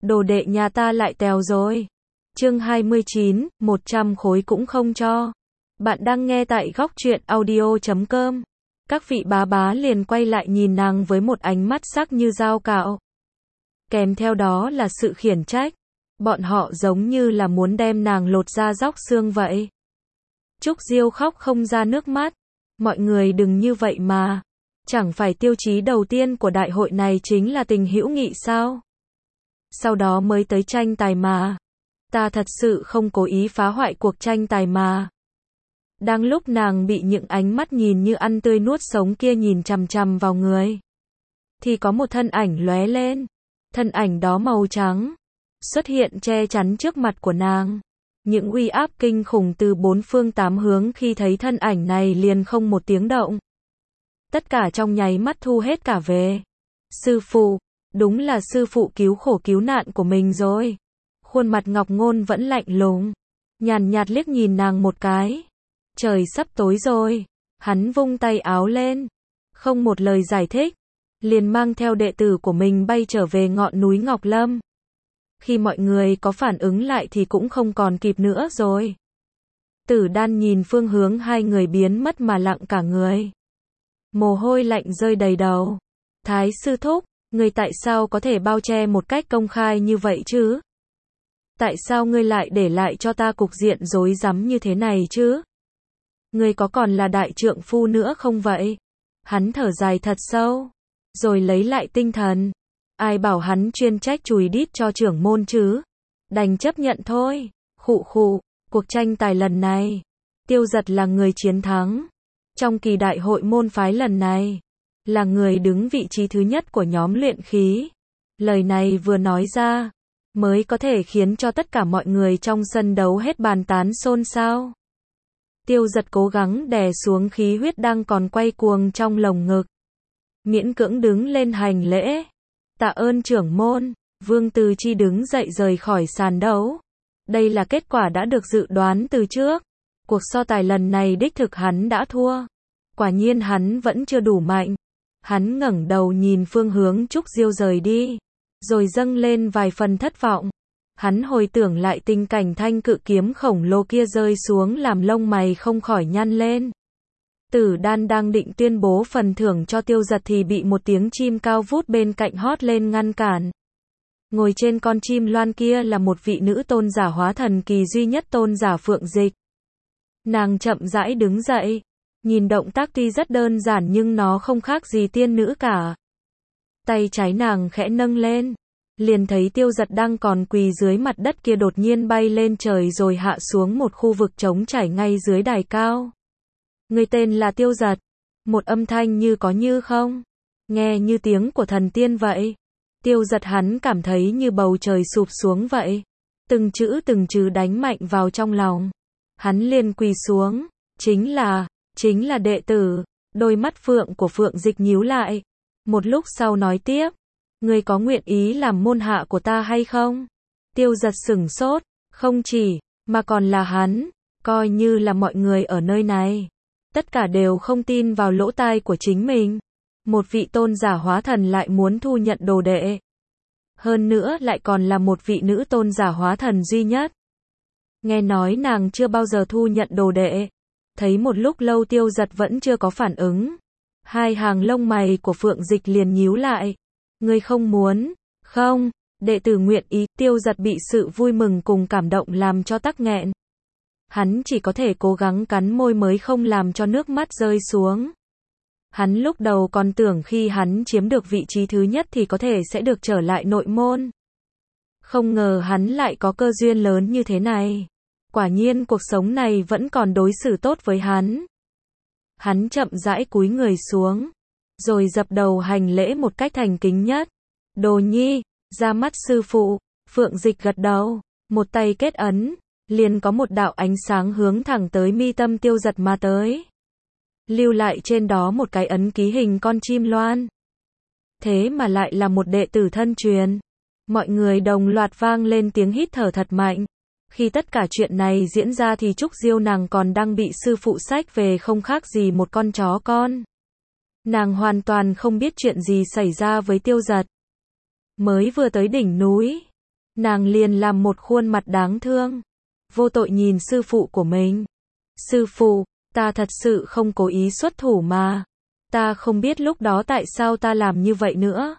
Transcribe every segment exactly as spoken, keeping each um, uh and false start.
đồ đệ nhà ta lại tèo rồi. Chương hai mươi chín, một trăm khối cũng không cho. Bạn đang nghe tại góc truyện audio chấm com. Các vị bá bá liền quay lại nhìn nàng với một ánh mắt sắc như dao cạo. Kèm theo đó là sự khiển trách. Bọn họ giống như là muốn đem nàng lột da róc xương vậy. Trúc Diêu khóc không ra nước mắt. Mọi người đừng như vậy mà. Chẳng phải tiêu chí đầu tiên của đại hội này chính là tình hữu nghị sao? Sau đó mới tới tranh tài mà. Ta thật sự không cố ý phá hoại cuộc tranh tài mà. Đang lúc nàng bị những ánh mắt nhìn như ăn tươi nuốt sống kia nhìn chằm chằm vào người, thì có một thân ảnh lóe lên. Thân ảnh đó màu trắng, xuất hiện che chắn trước mặt của nàng. Những uy áp kinh khủng từ bốn phương tám hướng khi thấy thân ảnh này liền không một tiếng động. Tất cả trong nháy mắt thu hết cả về. Sư phụ, đúng là sư phụ cứu khổ cứu nạn của mình rồi. Khuôn mặt Ngọc Ngôn vẫn lạnh lùng, nhàn nhạt liếc nhìn nàng một cái. Trời sắp tối rồi, hắn vung tay áo lên, không một lời giải thích, liền mang theo đệ tử của mình bay trở về ngọn núi Ngọc Lâm. Khi mọi người có phản ứng lại thì cũng không còn kịp nữa rồi. Tử Đan nhìn phương hướng hai người biến mất mà lặng cả người. Mồ hôi lạnh rơi đầy đầu. Thái sư thúc, người tại sao có thể bao che một cách công khai như vậy chứ? Tại sao ngươi lại để lại cho ta cục diện rối rắm như thế này chứ? Ngươi có còn là đại trượng phu nữa không vậy? Hắn thở dài thật sâu, rồi lấy lại tinh thần. Ai bảo hắn chuyên trách chùi đít cho trưởng môn chứ? Đành chấp nhận thôi. Khụ khụ, cuộc tranh tài lần này, Tiêu Giật là người chiến thắng. Trong kỳ đại hội môn phái lần này, là người đứng vị trí thứ nhất của nhóm luyện khí. Lời này vừa nói ra, mới có thể khiến cho tất cả mọi người trong sân đấu hết bàn tán xôn xao. Tiêu Giật cố gắng đè xuống khí huyết đang còn quay cuồng trong lồng ngực. Miễn cưỡng đứng lên hành lễ. Tạ ơn trưởng môn. Vương Từ Chi đứng dậy rời khỏi sàn đấu. Đây là kết quả đã được dự đoán từ trước. Cuộc so tài lần này đích thực hắn đã thua. Quả nhiên hắn vẫn chưa đủ mạnh. Hắn ngẩng đầu nhìn phương hướng Trúc Diêu rời đi, rồi dâng lên vài phần thất vọng. Hắn hồi tưởng lại tình cảnh thanh cự kiếm khổng lồ kia rơi xuống làm lông mày không khỏi nhăn lên. Tử Đan đang định tuyên bố phần thưởng cho Tiêu Giật thì bị một tiếng chim cao vút bên cạnh hót lên ngăn cản. Ngồi trên con chim loan kia là một vị nữ tôn giả hóa thần kỳ duy nhất, tôn giả Phượng Dịch. Nàng chậm rãi đứng dậy, nhìn động tác tuy rất đơn giản nhưng nó không khác gì tiên nữ cả. Tay trái nàng khẽ nâng lên, liền thấy Tiêu Giật đang còn quỳ dưới mặt đất kia đột nhiên bay lên trời rồi hạ xuống một khu vực trống trải ngay dưới đài cao. Người tên là Tiêu Giật. Một âm thanh như có như không, nghe như tiếng của thần tiên vậy. Tiêu Giật hắn cảm thấy như bầu trời sụp xuống vậy. Từng chữ từng chữ đánh mạnh vào trong lòng. Hắn liền quỳ xuống. Chính là, chính là đệ tử. Đôi mắt Phượng của Phượng Dịch nhíu lại. Một lúc sau nói tiếp. Ngươi có nguyện ý làm môn hạ của ta hay không? Tiêu Giật sửng sốt. Không chỉ, mà còn là hắn. Coi như là mọi người ở nơi này, tất cả đều không tin vào lỗ tai của chính mình. Một vị tôn giả hóa thần lại muốn thu nhận đồ đệ. Hơn nữa lại còn là một vị nữ tôn giả hóa thần duy nhất. Nghe nói nàng chưa bao giờ thu nhận đồ đệ. Thấy một lúc lâu Tiêu Giật vẫn chưa có phản ứng. Hai hàng lông mày của Phượng Dịch liền nhíu lại. Ngươi không muốn? Không, đệ tử nguyện ý. Tiêu Giật bị sự vui mừng cùng cảm động làm cho tắc nghẹn. Hắn chỉ có thể cố gắng cắn môi mới không làm cho nước mắt rơi xuống. Hắn lúc đầu còn tưởng khi hắn chiếm được vị trí thứ nhất thì có thể sẽ được trở lại nội môn. Không ngờ hắn lại có cơ duyên lớn như thế này. Quả nhiên cuộc sống này vẫn còn đối xử tốt với hắn. Hắn chậm rãi cúi người xuống, rồi dập đầu hành lễ một cách thành kính nhất. Đồ nhi, ra mắt sư phụ. Phượng Dịch gật đầu, một tay kết ấn, liền có một đạo ánh sáng hướng thẳng tới mi tâm Tiêu Giật mà tới. Lưu lại trên đó một cái ấn ký hình con chim loan. Thế mà lại là một đệ tử thân truyền. Mọi người đồng loạt vang lên tiếng hít thở thật mạnh. Khi tất cả chuyện này diễn ra thì Trúc Diêu nàng còn đang bị sư phụ xách về không khác gì một con chó con. Nàng hoàn toàn không biết chuyện gì xảy ra với Tiêu Giật. Mới vừa tới đỉnh núi, nàng liền làm một khuôn mặt đáng thương, vô tội nhìn sư phụ của mình. Sư phụ, ta thật sự không cố ý xuất thủ mà. Ta không biết lúc đó tại sao ta làm như vậy nữa.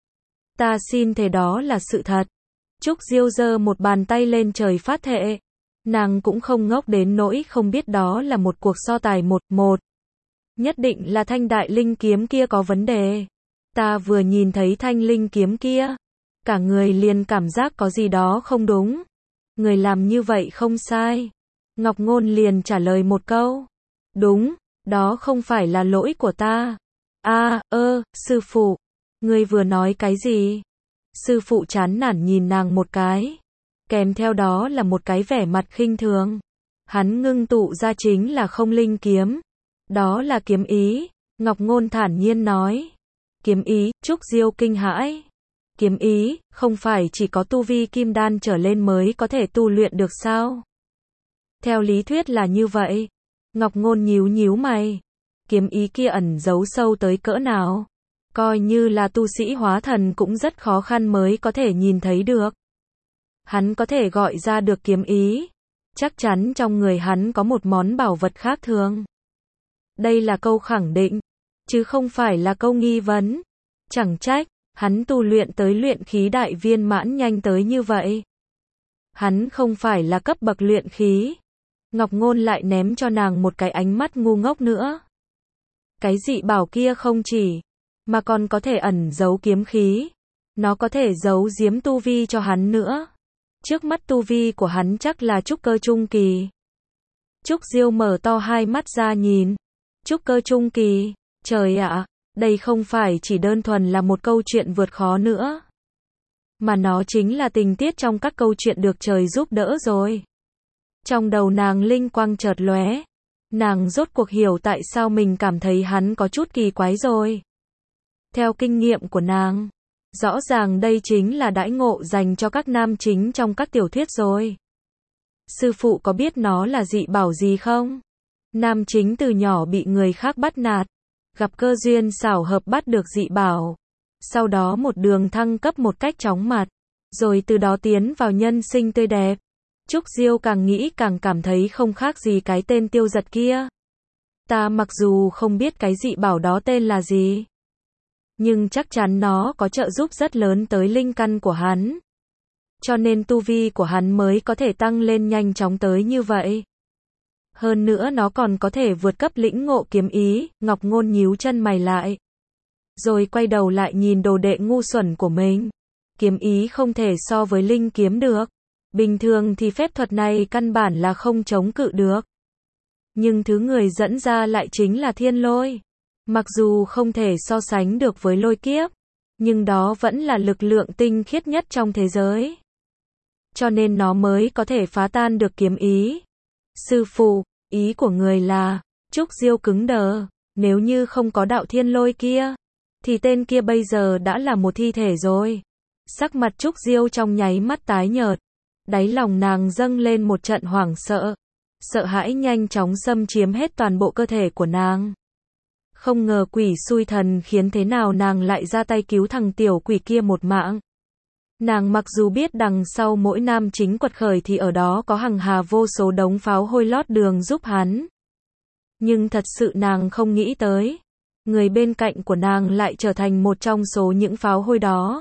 Ta xin thề đó là sự thật. Trúc Diêu giơ một bàn tay lên trời phát thệ. Nàng cũng không ngốc đến nỗi không biết đó là một cuộc so tài một một. Nhất định là thanh đại linh kiếm kia có vấn đề. Ta vừa nhìn thấy thanh linh kiếm kia, cả người liền cảm giác có gì đó không đúng. Người làm như vậy không sai. Ngọc Ngôn liền trả lời một câu. Đúng, đó không phải là lỗi của ta. A, ơ, sư phụ, ngươi vừa nói cái gì? Sư phụ chán nản nhìn nàng một cái. Kèm theo đó là một cái vẻ mặt khinh thường. Hắn ngưng tụ ra chính là không linh kiếm. Đó là kiếm ý. Ngọc Ngôn thản nhiên nói. Kiếm ý, Trúc Diêu kinh hãi. Kiếm ý, không phải chỉ có tu vi kim đan trở lên mới có thể tu luyện được sao? Theo lý thuyết là như vậy. Ngọc Ngôn nhíu nhíu mày. Kiếm ý kia ẩn giấu sâu tới cỡ nào? Coi như là tu sĩ hóa thần cũng rất khó khăn mới có thể nhìn thấy được. Hắn có thể gọi ra được kiếm ý. Chắc chắn trong người hắn có một món bảo vật khác thường. Đây là câu khẳng định, chứ không phải là câu nghi vấn. Chẳng trách, hắn tu luyện tới luyện khí đại viên mãn nhanh tới như vậy. Hắn không phải là cấp bậc luyện khí. Ngọc Ngôn lại ném cho nàng một cái ánh mắt ngu ngốc nữa. Cái dị bảo kia không chỉ, mà còn có thể ẩn giấu kiếm khí. Nó có thể giấu giếm tu vi cho hắn nữa. Trước mắt tu vi của hắn chắc là trúc cơ trung kỳ. Trúc Diêu mở to hai mắt ra nhìn. Trúc cơ trung kỳ, trời ạ, đây không phải chỉ đơn thuần là một câu chuyện vượt khó nữa. Mà nó chính là tình tiết trong các câu chuyện được trời giúp đỡ rồi. Trong đầu nàng linh quang chợt lóe. Nàng rốt cuộc hiểu tại sao mình cảm thấy hắn có chút kỳ quái rồi. Theo kinh nghiệm của nàng, rõ ràng đây chính là đãi ngộ dành cho các nam chính trong các tiểu thuyết rồi. Sư phụ có biết nó là dị bảo gì không? Nam chính từ nhỏ bị người khác bắt nạt, gặp cơ duyên xảo hợp bắt được dị bảo. Sau đó một đường thăng cấp một cách chóng mặt, rồi từ đó tiến vào nhân sinh tươi đẹp. Trúc Diêu càng nghĩ càng cảm thấy không khác gì cái tên tiêu giật kia. Ta mặc dù không biết cái dị bảo đó tên là gì, nhưng chắc chắn nó có trợ giúp rất lớn tới linh căn của hắn. Cho nên tu vi của hắn mới có thể tăng lên nhanh chóng tới như vậy. Hơn nữa nó còn có thể vượt cấp lĩnh ngộ kiếm ý. Ngọc Ngôn nhíu chân mày lại, rồi quay đầu lại nhìn đồ đệ ngu xuẩn của mình. Kiếm ý không thể so với linh kiếm được. Bình thường thì phép thuật này căn bản là không chống cự được. Nhưng thứ người dẫn ra lại chính là thiên lôi. Mặc dù không thể so sánh được với lôi kiếp, nhưng đó vẫn là lực lượng tinh khiết nhất trong thế giới. Cho nên nó mới có thể phá tan được kiếm ý. Sư phụ, ý của người là, Trúc Diêu cứng đờ, nếu như không có đạo thiên lôi kia, thì tên kia bây giờ đã là một thi thể rồi. Sắc mặt Trúc Diêu trong nháy mắt tái nhợt, đáy lòng nàng dâng lên một trận hoảng sợ. Sợ hãi nhanh chóng xâm chiếm hết toàn bộ cơ thể của nàng. Không ngờ quỷ xui thần khiến thế nào nàng lại ra tay cứu thằng tiểu quỷ kia một mạng. Nàng mặc dù biết đằng sau mỗi nam chính quật khởi thì ở đó có hằng hà vô số đống pháo hôi lót đường giúp hắn. Nhưng thật sự nàng không nghĩ tới, người bên cạnh của nàng lại trở thành một trong số những pháo hôi đó.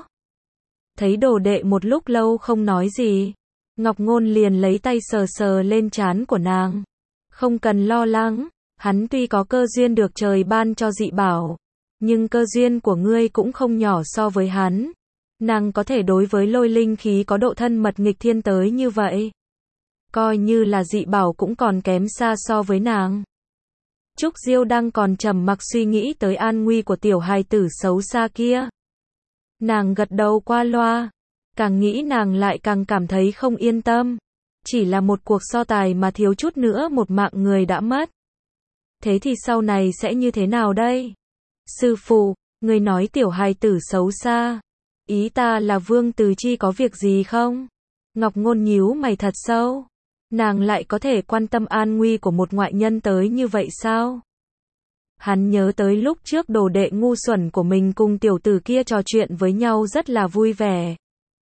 Thấy đồ đệ một lúc lâu không nói gì, Ngọc Ngôn liền lấy tay sờ sờ lên trán của nàng. Không cần lo lắng, hắn tuy có cơ duyên được trời ban cho dị bảo, nhưng cơ duyên của ngươi cũng không nhỏ so với hắn. Nàng có thể đối với lôi linh khí có độ thân mật nghịch thiên tới như vậy. Coi như là dị bảo cũng còn kém xa so với nàng. Trúc Diêu đang còn trầm mặc suy nghĩ tới an nguy của tiểu hài tử xấu xa kia. Nàng gật đầu qua loa. Càng nghĩ nàng lại càng cảm thấy không yên tâm. Chỉ là một cuộc so tài mà thiếu chút nữa một mạng người đã mất. Thế thì sau này sẽ như thế nào đây? Sư phụ, người nói tiểu hài tử xấu xa. Ý ta là Vương Từ Chi có việc gì không? Ngọc Ngôn nhíu mày thật sâu. Nàng lại có thể quan tâm an nguy của một ngoại nhân tới như vậy sao? Hắn nhớ tới lúc trước đồ đệ ngu xuẩn của mình cùng tiểu tử kia trò chuyện với nhau rất là vui vẻ.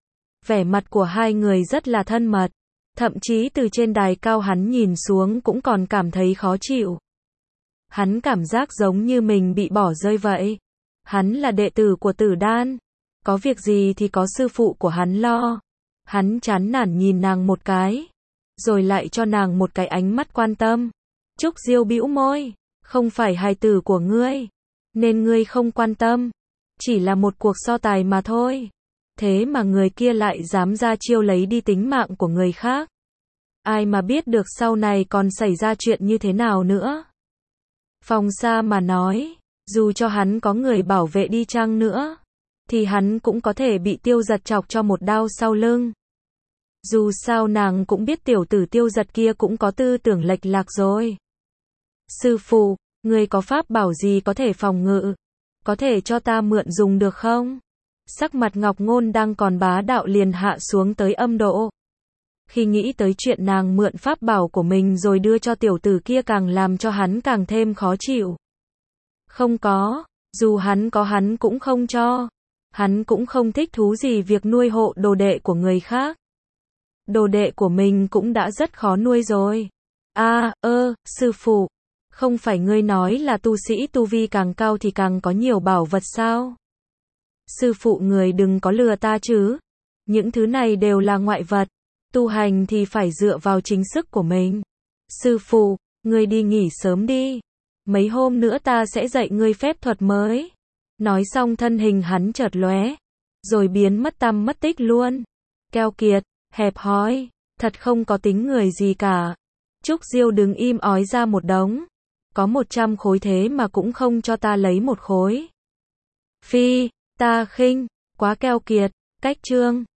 Vẻ mặt của hai người rất là thân mật. Thậm chí từ trên đài cao hắn nhìn xuống cũng còn cảm thấy khó chịu. Hắn cảm giác giống như mình bị bỏ rơi vậy. Hắn là đệ tử của Tử Đan. Có việc gì thì có sư phụ của hắn lo. Hắn chán nản nhìn nàng một cái. Rồi lại cho nàng một cái ánh mắt quan tâm. Trúc Diêu bĩu môi. Không phải hài tử của ngươi. Nên ngươi không quan tâm. Chỉ là một cuộc so tài mà thôi. Thế mà người kia lại dám ra chiêu lấy đi tính mạng của người khác. Ai mà biết được sau này còn xảy ra chuyện như thế nào nữa. Phong Sa mà nói, dù cho hắn có người bảo vệ đi chăng nữa, thì hắn cũng có thể bị Tiêu Giật chọc cho một đao sau lưng. Dù sao nàng cũng biết tiểu tử Tiêu Giật kia cũng có tư tưởng lệch lạc rồi. Sư phụ, người có pháp bảo gì có thể phòng ngự? Có thể cho ta mượn dùng được không? Sắc mặt Ngọc Ngôn đang còn bá đạo liền hạ xuống tới âm độ. Khi nghĩ tới chuyện nàng mượn pháp bảo của mình rồi đưa cho tiểu tử kia càng làm cho hắn càng thêm khó chịu. Không có, dù hắn có hắn cũng không cho. Hắn cũng không thích thú gì việc nuôi hộ đồ đệ của người khác. Đồ đệ của mình cũng đã rất khó nuôi rồi. A, ơ, sư phụ, không phải ngươi nói là tu sĩ tu vi càng cao thì càng có nhiều bảo vật sao? Sư phụ người đừng có lừa ta chứ. Những thứ này đều là ngoại vật. Tu hành thì phải dựa vào chính sức của mình. Sư phụ, ngươi đi nghỉ sớm đi. Mấy hôm nữa ta sẽ dạy ngươi phép thuật mới. Nói xong thân hình hắn chợt lóe, rồi biến mất tăm mất tích luôn. Keo kiệt, hẹp hòi, thật không có tính người gì cả. Trúc Diêu đứng im ói ra một đống. Có một trăm khối thế mà cũng không cho ta lấy một khối. Phi, ta khinh, quá keo kiệt, cách chương.